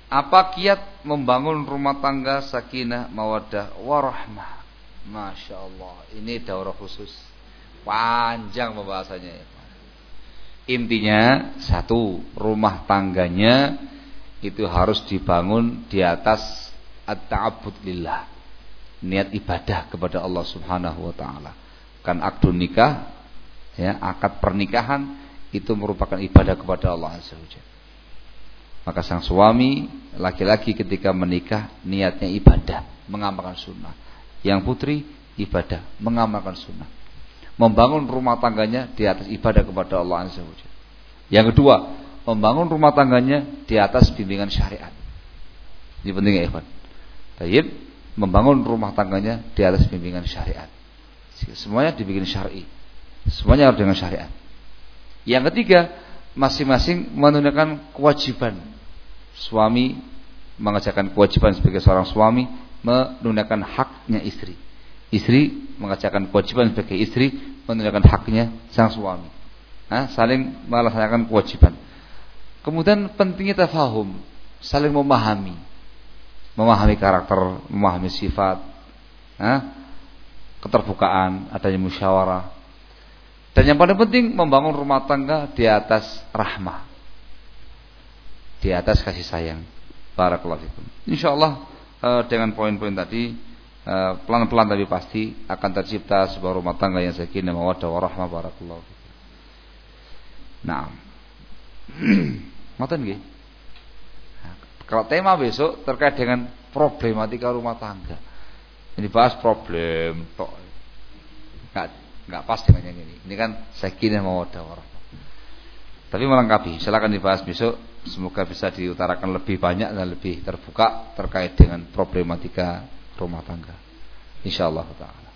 Apa kiat membangun rumah tangga sakinah, mawaddah, warahmah? Masya Allah, ini daurah khusus, panjang pembahasannya. Intinya satu, rumah tangganya itu harus dibangun di atas at-ta'abbud lillah, niat ibadah kepada Allah Subhanahu wa taala. Kan akad nikah, ya, akad pernikahan itu merupakan ibadah kepada Allah Azza wa Jalla. Maka sang suami laki-laki ketika menikah niatnya ibadah, mengamalkan sunnah. Yang putri ibadah, mengamalkan sunnah. Membangun rumah tangganya di atas ibadah kepada Allah Azza wa Jalla. Yang kedua, membangun rumah tangganya di atas bimbingan syariat. Ini penting ya ikhwan. Baik, membangun rumah tangganya di atas bimbingan syariat. Semuanya dibikin syar'i. Semuanya harus dengan syariat. Yang ketiga, masing-masing menunaikan kewajiban. Suami mengerjakan kewajiban sebagai seorang suami, menunaikan haknya istri. Istri mengerjakan kewajiban sebagai istri, menunaikan haknya sang suami. Saling melaksanakan kewajiban. Kemudian pentingnya tafahum, saling memahami karakter, memahami sifat, keterbukaan, adanya musyawarah. Dan yang paling penting membangun rumah tangga di atas rahmah, di atas kasih sayang. Barakallahu fikum. Insyaallah dengan poin-poin tadi pelan-pelan tapi pasti akan tercipta sebuah rumah tangga yang sakinah, mawaddah, warahmah. Barakallahu fikum. Nah, ngoten nggih. Kalau tema besok terkait dengan problematika rumah tangga. Ini bahas problem tok. Enggak pas dengan yang ini. Ini kan sakinah, mawaddah, warahmah. Tapi melengkapi, silakan dibahas besok. Semoga bisa diutarakan lebih banyak dan lebih terbuka terkait dengan problematika rumah tangga. Insyaallah taala.